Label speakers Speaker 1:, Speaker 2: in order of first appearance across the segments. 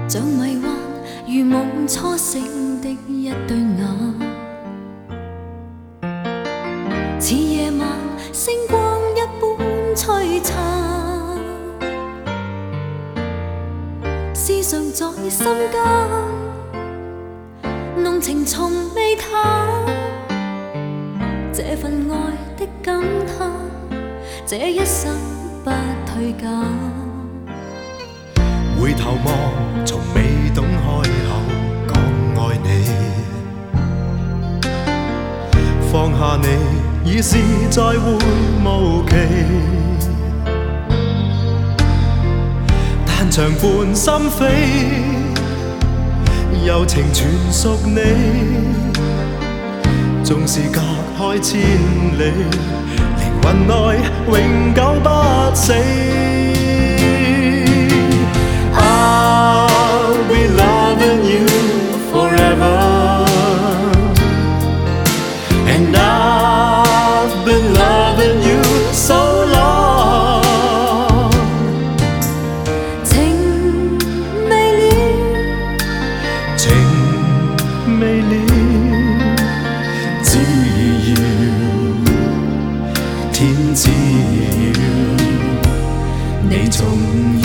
Speaker 1: 像迷幻如夢初醒的一對眼，似夜晚星光一般璀璨，思想在心間，濃情從未淡，這份愛的感嘆，這一生不退減。
Speaker 2: 回頭望，從未懂開口講愛你，放下你已是再會無期，但長伴心扉，柔情全屬你，縱是隔開千里，靈魂內永久不死。I'll be loving you forever, and I've been loving you so long.
Speaker 1: 情未了，
Speaker 2: 情未了，只要天知要你重要。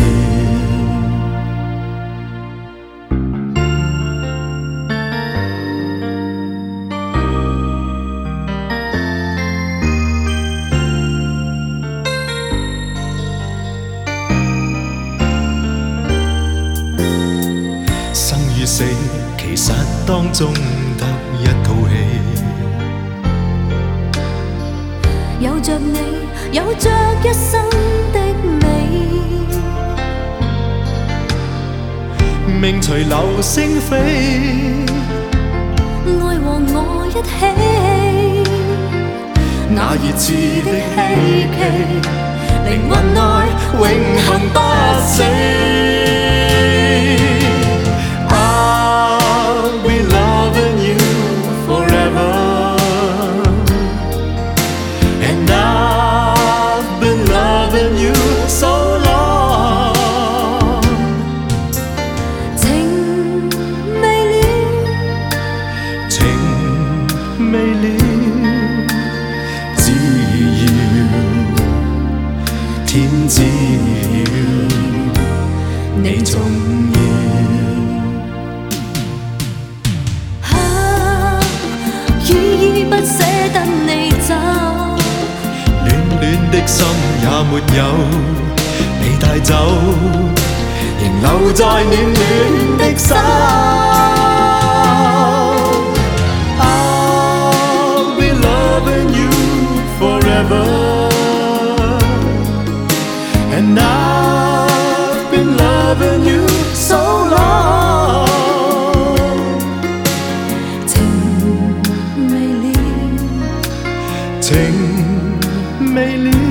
Speaker 2: 生與死，其實當中得一套戲。
Speaker 1: 有着你，有着一生的美，
Speaker 2: 命隨流星飛，
Speaker 1: 愛和我一起，
Speaker 2: 那熱熾的希冀，靈魂內永恆不死。未了，只要天知要你重要。
Speaker 1: 依依不捨得你走，
Speaker 2: 暖暖的心也沒有被帶走，仍留在暖暖的手。And I've been loving you so long.
Speaker 1: 情未了，
Speaker 2: 情未了。